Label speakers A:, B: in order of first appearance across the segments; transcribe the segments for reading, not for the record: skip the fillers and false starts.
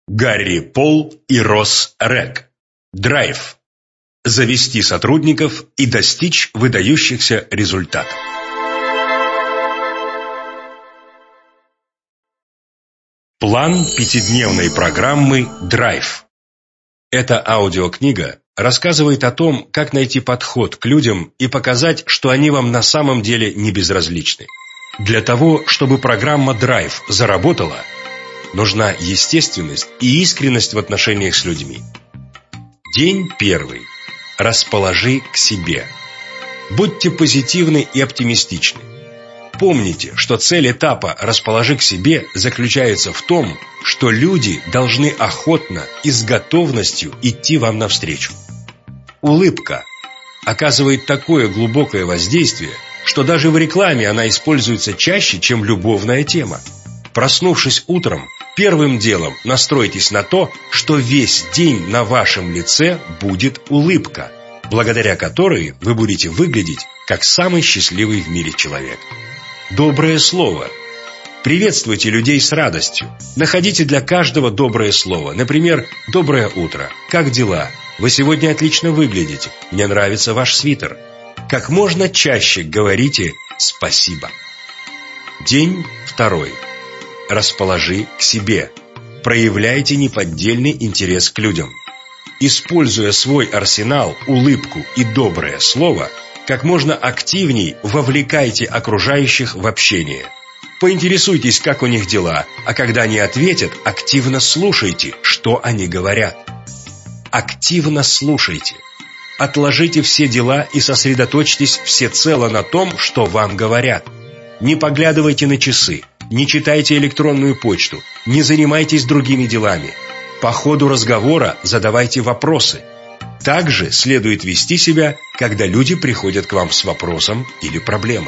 A: Гарри Пол и Росс Рэг. Драйв. Завести сотрудников и достичь выдающихся результатов. План пятидневной программы «Драйв». Эта аудиокнига рассказывает о том, как найти подход к людям и показать, что они вам на самом деле не безразличны. Для того, чтобы программа «Драйв» заработала, нужна естественность и искренность в отношениях с людьми. День первый. Расположи к себе. Будьте позитивны и оптимистичны. Помните, что цель этапа «Расположи к себе» заключается в том, что люди должны охотно и с готовностью идти вам навстречу. Улыбка оказывает такое глубокое воздействие, что даже в рекламе она используется чаще, чем любовная тема. Проснувшись утром, первым делом настройтесь на то, что весь день на вашем лице будет улыбка, благодаря которой вы будете выглядеть как самый счастливый в мире человек. Доброе слово. Приветствуйте людей с радостью. Находите для каждого доброе слово. Например, «Доброе утро», «Как дела?», «Вы сегодня отлично выглядите», «Мне нравится ваш свитер». Как можно чаще говорите «спасибо». День второй. Расположи к себе. Проявляйте неподдельный интерес к людям. Используя свой арсенал, улыбку и доброе слово, как можно активней вовлекайте окружающих в общение. Поинтересуйтесь, как у них дела, а когда они ответят, активно слушайте, что они говорят. Активно слушайте. Отложите все дела и сосредоточьтесь всецело на том, что вам говорят. Не поглядывайте на часы. Не читайте электронную почту, не занимайтесь другими делами. По ходу разговора задавайте вопросы. Также следует вести себя, когда люди приходят к вам с вопросом или проблемой.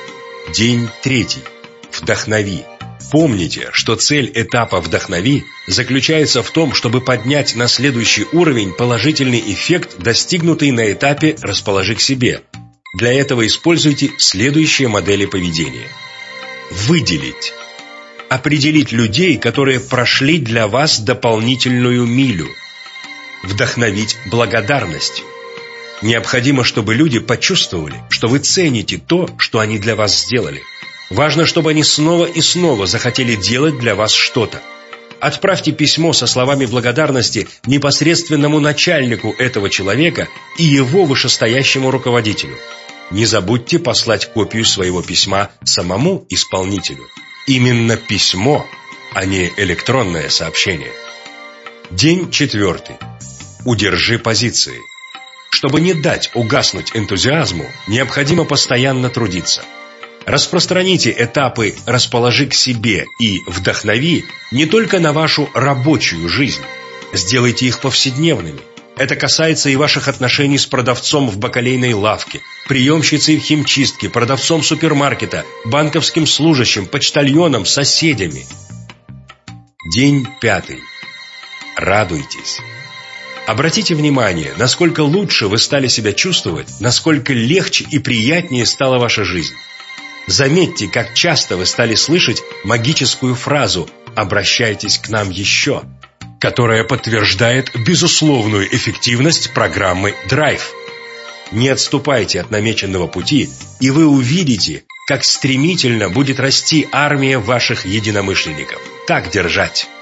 A: День третий. Вдохнови. Помните, что цель этапа «Вдохнови» заключается в том, чтобы поднять на следующий уровень положительный эффект, достигнутый на этапе «Расположи к себе». Для этого используйте следующие модели поведения. Выделить. Определить людей, которые прошли для вас дополнительную милю. Вдохновить благодарностью. Необходимо, чтобы люди почувствовали, что вы цените то, что они для вас сделали. Важно, чтобы они снова и снова захотели делать для вас что-то. Отправьте письмо со словами благодарности непосредственному начальнику этого человека и его вышестоящему руководителю. Не забудьте послать копию своего письма самому исполнителю. Именно письмо, а не электронное сообщение. День четвертый. Удержи позиции. Чтобы не дать угаснуть энтузиазму, необходимо постоянно трудиться. Распространите этапы «Расположи к себе» и «Вдохнови» не только на вашу рабочую жизнь. Сделайте их повседневными. Это касается и ваших отношений с продавцом в бакалейной лавке, приемщицей в химчистке, продавцом супермаркета, банковским служащим, почтальоном, соседями. День пятый. Радуйтесь. Обратите внимание, насколько лучше вы стали себя чувствовать, насколько легче и приятнее стала ваша жизнь. Заметьте, как часто вы стали слышать магическую фразу «Обращайтесь к нам еще», которая подтверждает безусловную эффективность программы «Драйв». Не отступайте от намеченного пути, и вы увидите, как стремительно будет расти армия ваших единомышленников. Так держать!